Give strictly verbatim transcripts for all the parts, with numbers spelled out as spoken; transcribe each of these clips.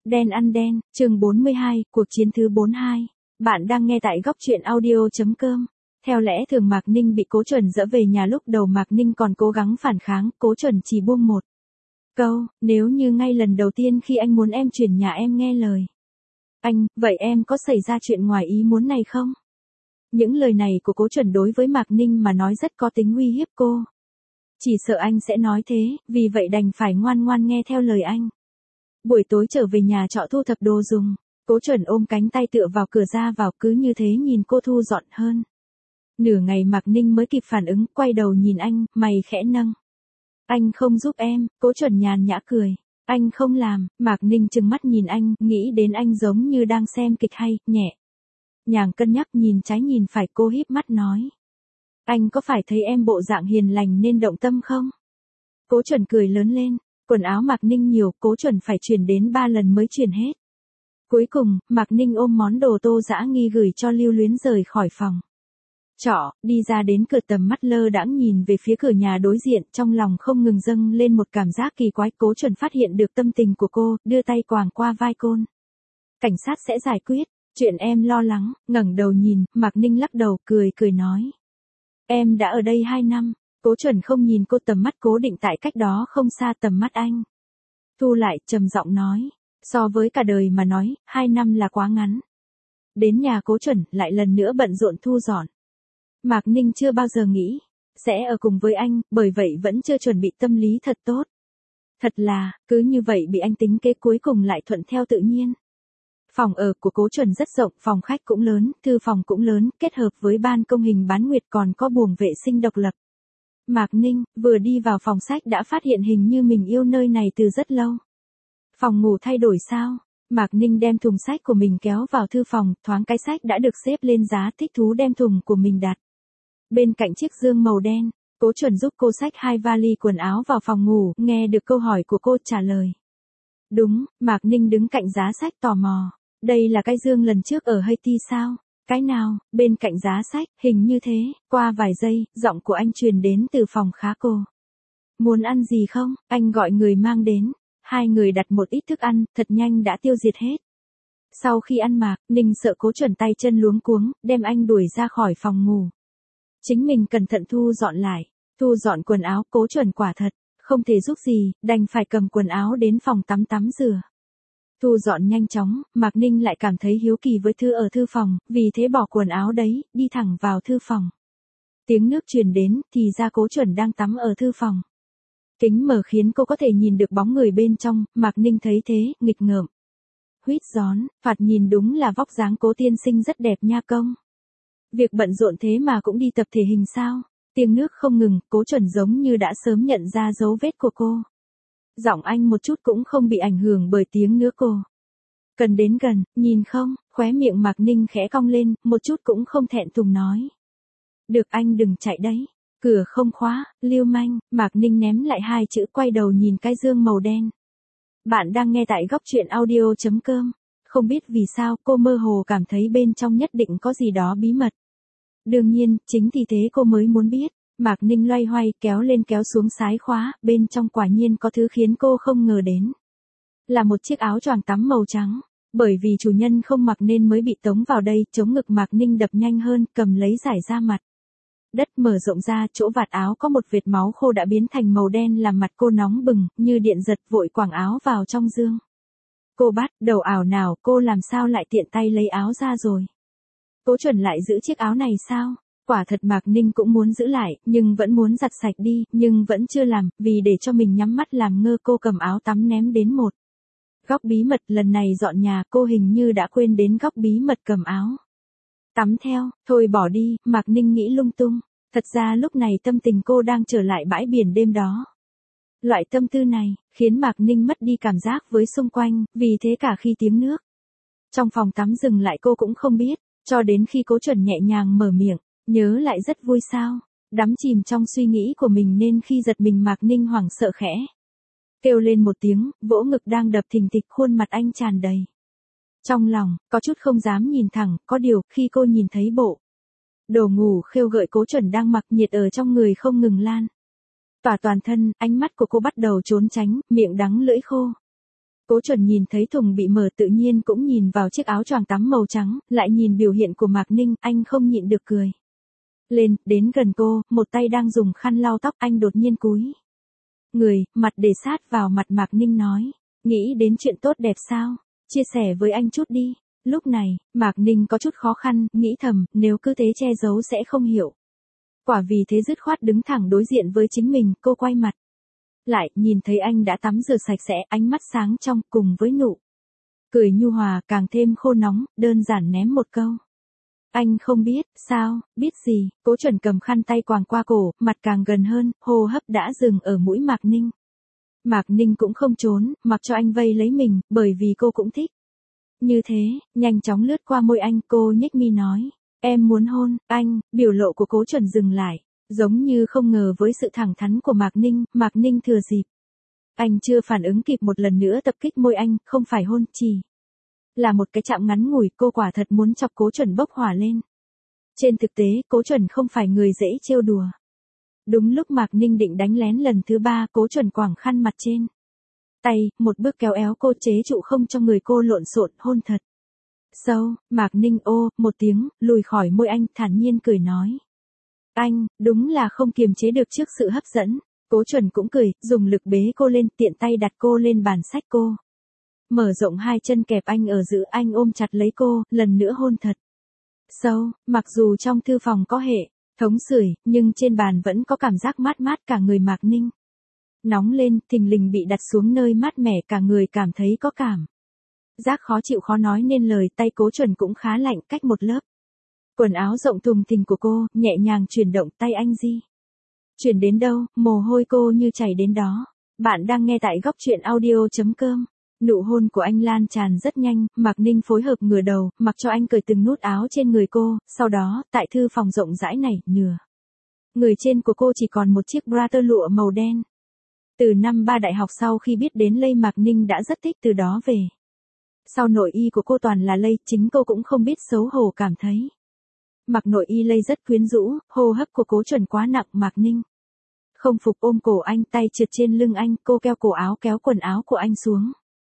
Đen ăn đen, chương bốn mươi hai, cuộc chiến thứ bốn mươi hai. Bạn đang nghe tại góc truyện audio chấm com. Theo lẽ thường Mạc Ninh bị Cố Chuẩn dỡ về nhà, lúc đầu Mạc Ninh còn cố gắng phản kháng, Cố Chuẩn chỉ buông một câu, nếu như ngay lần đầu tiên khi anh muốn em chuyển nhà em nghe lời anh, vậy em có xảy ra chuyện ngoài ý muốn này không? Những lời này của Cố Chuẩn đối với Mạc Ninh mà nói rất có tính uy hiếp cô. Chỉ sợ anh sẽ nói thế, vì vậy đành phải ngoan ngoan nghe theo lời anh. Buổi tối trở về nhà trọ thu thập đồ dùng, Cố Chuẩn ôm cánh tay tựa vào cửa ra vào, cứ như thế nhìn cô thu dọn hơn. Nửa ngày Mạc Ninh mới kịp phản ứng, quay đầu nhìn anh, mày khẽ nâng. Anh không giúp em, Cố Chuẩn nhàn nhã cười. Anh không làm, Mạc Ninh trừng mắt nhìn anh, nghĩ đến anh giống như đang xem kịch hay, nhẹ nhàng cân nhắc nhìn trái nhìn phải, cô híp mắt nói. Anh có phải thấy em bộ dạng hiền lành nên động tâm không? Cố Chuẩn cười lớn lên. Quần áo Mạc Ninh nhiều, Cố Chuẩn phải chuyển đến ba lần mới chuyển hết. Cuối cùng, Mạc Ninh ôm món đồ Tô Dã Nghi gửi cho Lưu Luyến rời khỏi phòng trọ, đi ra đến cửa, tầm mắt lơ đãng nhìn về phía cửa nhà đối diện, trong lòng không ngừng dâng lên một cảm giác kỳ quái. Cố Chuẩn phát hiện được tâm tình của cô, đưa tay quàng qua vai côn. Cảnh sát sẽ giải quyết chuyện em lo lắng. Ngẩng đầu nhìn, Mạc Ninh lắc đầu, cười cười nói. Em đã ở đây hai năm. Cố Chuẩn không nhìn cô, tầm mắt cố định tại cách đó không xa tầm mắt anh. Thu lại, trầm giọng nói. So với cả đời mà nói, hai năm là quá ngắn. Đến nhà Cố Chuẩn, lại lần nữa bận rộn thu dọn. Mạc Ninh chưa bao giờ nghĩ sẽ ở cùng với anh, bởi vậy vẫn chưa chuẩn bị tâm lý thật tốt. Thật là, cứ như vậy bị anh tính kế, cuối cùng lại thuận theo tự nhiên. Phòng ở của Cố Chuẩn rất rộng, phòng khách cũng lớn, thư phòng cũng lớn, kết hợp với ban công hình bán nguyệt, còn có buồng vệ sinh độc lập. Mạc Ninh vừa đi vào phòng sách đã phát hiện hình như mình yêu nơi này từ rất lâu. Phòng ngủ thay đổi sao? Mạc Ninh đem thùng sách của mình kéo vào thư phòng, thoáng cái sách đã được xếp lên giá, thích thú đem thùng của mình đặt bên cạnh chiếc giường màu đen. Cố Chuẩn giúp cô xách hai vali quần áo vào phòng ngủ, nghe được câu hỏi của cô trả lời. Đúng, Mạc Ninh đứng cạnh giá sách tò mò. Đây là cái giường lần trước ở Haiti sao? Cái nào? Bên cạnh giá sách, hình như thế. Qua vài giây, giọng của anh truyền đến từ phòng khá cô. Muốn ăn gì không? Anh gọi người mang đến. Hai người đặt một ít thức ăn, thật nhanh đã tiêu diệt hết. Sau khi ăn Mạc Ninh sợ Cố Chuẩn tay chân luống cuống, đem anh đuổi ra khỏi phòng ngủ. Chính mình cẩn thận thu dọn lại. Thu dọn quần áo, Cố Chuẩn quả thật không thể giúp gì, đành phải cầm quần áo đến phòng tắm tắm rửa. Thu dọn nhanh chóng, Mạc Ninh lại cảm thấy hiếu kỳ với thư ở thư phòng, vì thế bỏ quần áo đấy, đi thẳng vào thư phòng. Tiếng nước truyền đến, thì ra Cố Chuẩn đang tắm ở thư phòng. Kính mở khiến cô có thể nhìn được bóng người bên trong, Mạc Ninh thấy thế, nghịch ngợm. Huýt gión, thoạt nhìn đúng là vóc dáng Cố tiên sinh rất đẹp nha công. Việc bận rộn thế mà cũng đi tập thể hình sao? Tiếng nước không ngừng, Cố Chuẩn giống như đã sớm nhận ra dấu vết của cô. Giọng anh một chút cũng không bị ảnh hưởng bởi tiếng nước cô. Cần đến gần, nhìn không? Khóe miệng Mạc Ninh khẽ cong lên, một chút cũng không thẹn thùng nói. Được, anh đừng chạy đấy. Cửa không khóa, lưu manh. Mạc Ninh ném lại hai chữ, quay đầu nhìn cái giường màu đen. Bạn đang nghe tại góc truyện audio chấm com. Không biết vì sao cô mơ hồ cảm thấy bên trong nhất định có gì đó bí mật. Đương nhiên, chính vì thế cô mới muốn biết. Mạc Ninh loay hoay, kéo lên kéo xuống sái khóa, bên trong quả nhiên có thứ khiến cô không ngờ đến. Là một chiếc áo choàng tắm màu trắng. Bởi vì chủ nhân không mặc nên mới bị tống vào đây, chống ngực Mạc Ninh đập nhanh hơn, cầm lấy giải ra mặt. Đất mở rộng ra, chỗ vạt áo có một vệt máu khô đã biến thành màu đen, làm mặt cô nóng bừng, như điện giật, vội quàng áo vào trong giường. Cô bắt đầu ảo nào, cô làm sao lại tiện tay lấy áo ra rồi. Cố Chuẩn lại giữ chiếc áo này sao? Quả thật Mạc Ninh cũng muốn giữ lại, nhưng vẫn muốn giặt sạch đi, nhưng vẫn chưa làm, vì để cho mình nhắm mắt làm ngơ, cô cầm áo tắm ném đến một góc bí mật. Lần này dọn nhà, cô hình như đã quên đến góc bí mật cầm áo tắm theo. Thôi bỏ đi, Mạc Ninh nghĩ lung tung. Thật ra lúc này tâm tình cô đang trở lại bãi biển đêm đó. Loại tâm tư này khiến Mạc Ninh mất đi cảm giác với xung quanh, vì thế cả khi tiếng nước trong phòng tắm dừng lại cô cũng không biết, cho đến khi Cố Chuẩn nhẹ nhàng mở miệng. Nhớ lại rất vui sao? Đắm chìm trong suy nghĩ của mình nên khi giật mình Mạc Ninh hoảng sợ khẽ kêu lên một tiếng, vỗ ngực đang đập thình thịch, khuôn mặt anh tràn đầy trong lòng, có chút không dám nhìn thẳng. Có điều, khi cô nhìn thấy bộ đồ ngủ khêu gợi Cố Chuẩn đang mặc, nhiệt ở trong người không ngừng lan tỏa toàn thân, ánh mắt của cô bắt đầu trốn tránh, miệng đắng lưỡi khô. Cố Chuẩn nhìn thấy thùng bị mở tự nhiên cũng nhìn vào chiếc áo choàng tắm màu trắng, lại nhìn biểu hiện của Mạc Ninh, anh không nhịn được cười. Lên, đến gần cô, một tay đang dùng khăn lau tóc, anh đột nhiên cúi người, mặt để sát vào mặt Mạc Ninh nói, nghĩ đến chuyện tốt đẹp sao? Chia sẻ với anh chút đi. Lúc này, Mạc Ninh có chút khó khăn, nghĩ thầm, nếu cứ thế che giấu sẽ không hiểu. Quả vì thế dứt khoát đứng thẳng đối diện với chính mình, cô quay mặt lại, nhìn thấy anh đã tắm rửa sạch sẽ, ánh mắt sáng trong, cùng với nụ cười nhu hòa, càng thêm khô nóng, đơn giản ném một câu. Anh không biết, sao, biết gì, Cố Chuẩn cầm khăn tay quàng qua cổ, mặt càng gần hơn, hô hấp đã dừng ở mũi Mạc Ninh. Mạc Ninh cũng không trốn, mặc cho anh vây lấy mình, bởi vì cô cũng thích. Như thế, nhanh chóng lướt qua môi anh, cô nhếch mi nói, em muốn hôn, anh, biểu lộ của Cố Chuẩn dừng lại, giống như không ngờ với sự thẳng thắn của Mạc Ninh, Mạc Ninh thừa dịp. Anh chưa phản ứng kịp một lần nữa tập kích môi anh, không phải hôn, chỉ là một cái chạm ngắn ngủi, cô quả thật muốn chọc Cố Chuẩn bốc hỏa lên. Trên thực tế, Cố Chuẩn không phải người dễ trêu đùa. Đúng lúc Mạc Ninh định đánh lén lần thứ ba, Cố Chuẩn quàng khăn mặt trên tay, một bước kéo éo cô, chế trụ không cho người cô lộn xộn, hôn thật sâu. Mạc Ninh ô một tiếng, lùi khỏi môi anh, thản nhiên cười nói. Anh, đúng là không kiềm chế được trước sự hấp dẫn. Cố Chuẩn cũng cười, dùng lực bế cô lên, tiện tay đặt cô lên bàn sách cô. Mở rộng hai chân kẹp anh ở giữa, anh ôm chặt lấy cô, lần nữa hôn thật sâu. Mặc dù trong thư phòng có hệ thống sưởi, nhưng trên bàn vẫn có cảm giác mát mát, cả người Mạc Ninh nóng lên, thình lình bị đặt xuống nơi mát mẻ, cả người cảm thấy có cảm giác khó chịu khó nói nên lời. Tay Cố Chuẩn cũng khá lạnh, cách một lớp quần áo rộng thùng thình của cô, nhẹ nhàng chuyển động, tay anh di chuyển đến đâu, mồ hôi cô như chảy đến đó. Bạn đang nghe tại góc truyện audio chấm com. Nụ hôn của anh lan tràn rất nhanh, Mạc Ninh phối hợp ngửa đầu, mặc cho anh cởi từng nút áo trên người cô, sau đó, tại thư phòng rộng rãi này, nửa người trên của cô chỉ còn một chiếc bra tơ lụa màu đen. Từ năm ba đại học sau khi biết đến lây, Mạc Ninh đã rất thích, từ đó về sau nội y của cô toàn là lây, chính cô cũng không biết xấu hổ cảm thấy. Mặc nội y lây rất quyến rũ, hô hấp của Cố Chuẩn quá nặng, Mạc Ninh không phục ôm cổ anh, tay trượt trên lưng anh, cô kéo cổ áo, kéo quần áo của anh xuống.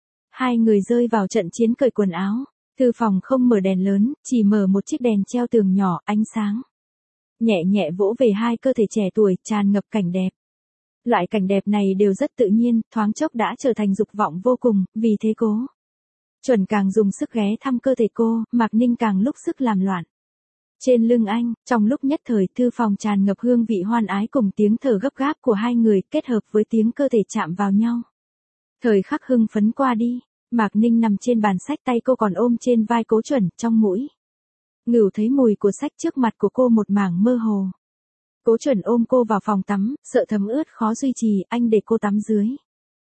Hai người rơi vào trận chiến cởi quần áo. Thư phòng không mở đèn lớn, chỉ mở một chiếc đèn treo tường nhỏ, ánh sáng nhẹ nhẹ vỗ về hai cơ thể trẻ tuổi, tràn ngập cảnh đẹp. Loại cảnh đẹp này đều rất tự nhiên, thoáng chốc đã trở thành dục vọng vô cùng, vì thế Cố Chuẩn càng dùng sức ghé thăm cơ thể cô, Mạc Ninh càng lúc sức làm loạn trên lưng anh. Trong lúc nhất thời, thư phòng tràn ngập hương vị hoan ái cùng tiếng thở gấp gáp của hai người, kết hợp với tiếng cơ thể chạm vào nhau. Thời khắc hưng phấn qua đi, Mạc Ninh nằm trên bàn sách, tay cô còn ôm trên vai Cố Chuẩn, trong mũi ngửi thấy mùi của sách, trước mặt của cô một mảng mơ hồ. Cố Chuẩn ôm cô vào phòng tắm, sợ thấm ướt khó duy trì, anh để cô tắm dưới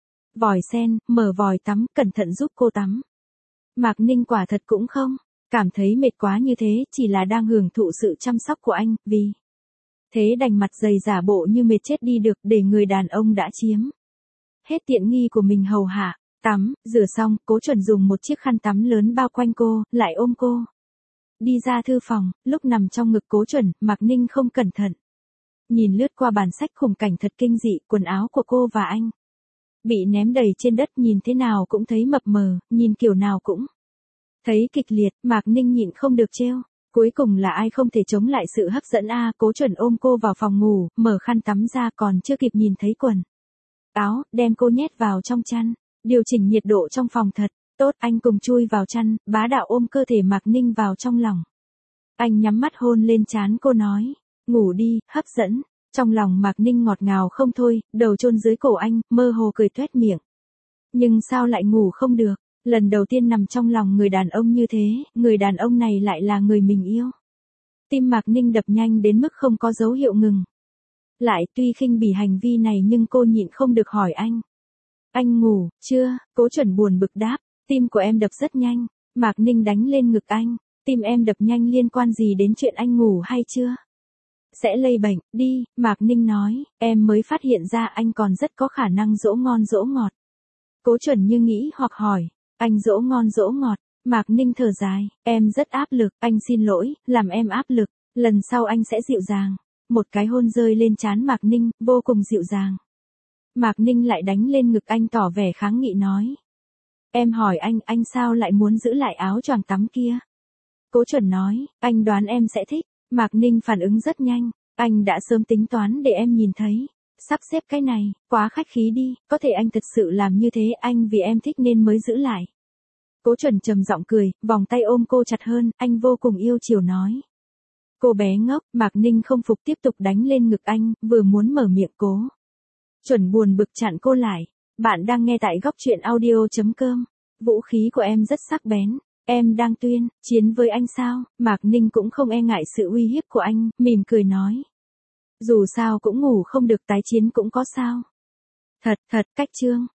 vòi sen, mở vòi tắm, cẩn thận giúp cô tắm. Mạc Ninh quả thật cũng không cảm thấy mệt quá như thế, chỉ là đang hưởng thụ sự chăm sóc của anh, vì thế đành mặt dày giả bộ như mệt chết đi được, để người đàn ông đã chiếm hết tiện nghi của mình hầu hạ. Tắm, rửa xong, Cố Chuẩn dùng một chiếc khăn tắm lớn bao quanh cô, lại ôm cô đi ra thư phòng. Lúc nằm trong ngực Cố Chuẩn, Mạc Ninh không cẩn thận nhìn lướt qua bàn sách, khung cảnh thật kinh dị, quần áo của cô và anh bị ném đầy trên đất, nhìn thế nào cũng thấy mập mờ, nhìn kiểu nào cũng thấy kịch liệt. Mạc Ninh nhịn không được trêu, cuối cùng là ai không thể chống lại sự hấp dẫn a. Cố Chuẩn ôm cô vào phòng ngủ, mở khăn tắm ra, còn chưa kịp nhìn thấy quần áo, đem cô nhét vào trong chăn, điều chỉnh nhiệt độ trong phòng thật tốt. Anh cùng chui vào chăn, bá đạo ôm cơ thể Mạc Ninh vào trong lòng. Anh nhắm mắt hôn lên trán cô, nói, ngủ đi, hấp dẫn. Trong lòng Mạc Ninh ngọt ngào không thôi, đầu chôn dưới cổ anh, mơ hồ cười toét miệng. Nhưng sao lại ngủ không được? Lần đầu tiên nằm trong lòng người đàn ông như thế, người đàn ông này lại là người mình yêu. Tim Mạc Ninh đập nhanh đến mức không có dấu hiệu ngừng lại, tuy khinh bỉ hành vi này nhưng cô nhịn không được hỏi anh. Anh ngủ, chưa? Cố Chuẩn buồn bực đáp, tim của em đập rất nhanh. Mạc Ninh đánh lên ngực anh, tim em đập nhanh liên quan gì đến chuyện anh ngủ hay chưa? Sẽ lây bệnh, đi, Mạc Ninh nói, em mới phát hiện ra anh còn rất có khả năng dỗ ngon dỗ ngọt. Cố Chuẩn như nghĩ hoặc hỏi, anh dỗ ngon dỗ ngọt. Mạc Ninh thở dài, em rất áp lực, anh xin lỗi, làm em áp lực, lần sau anh sẽ dịu dàng. Một cái hôn rơi lên trán Mạc Ninh, vô cùng dịu dàng. Mạc Ninh lại đánh lên ngực anh, tỏ vẻ kháng nghị nói, Em hỏi anh, anh sao lại muốn giữ lại áo choàng tắm kia? Cố Chuẩn nói, anh đoán em sẽ thích. Mạc Ninh phản ứng rất nhanh, anh đã sớm tính toán để em nhìn thấy. Sắp xếp cái này, quá khách khí đi, có thể anh thật sự làm như thế, anh vì em thích nên mới giữ lại. Cố Chuẩn trầm giọng cười, vòng tay ôm cô chặt hơn, anh vô cùng yêu chiều nói. Cô bé ngốc, Mạc Ninh không phục tiếp tục đánh lên ngực anh, vừa muốn mở miệng Cố Chuẩn buồn bực chặn cô lại. Bạn đang nghe tại góc truyện audio.com. Vũ khí của em rất sắc bén. Em đang tuyên chiến với anh sao? Mạc Ninh cũng không e ngại sự uy hiếp của anh, mỉm cười nói. Dù sao cũng ngủ không được, tái chiến cũng có sao. Thật, thật, cách chương.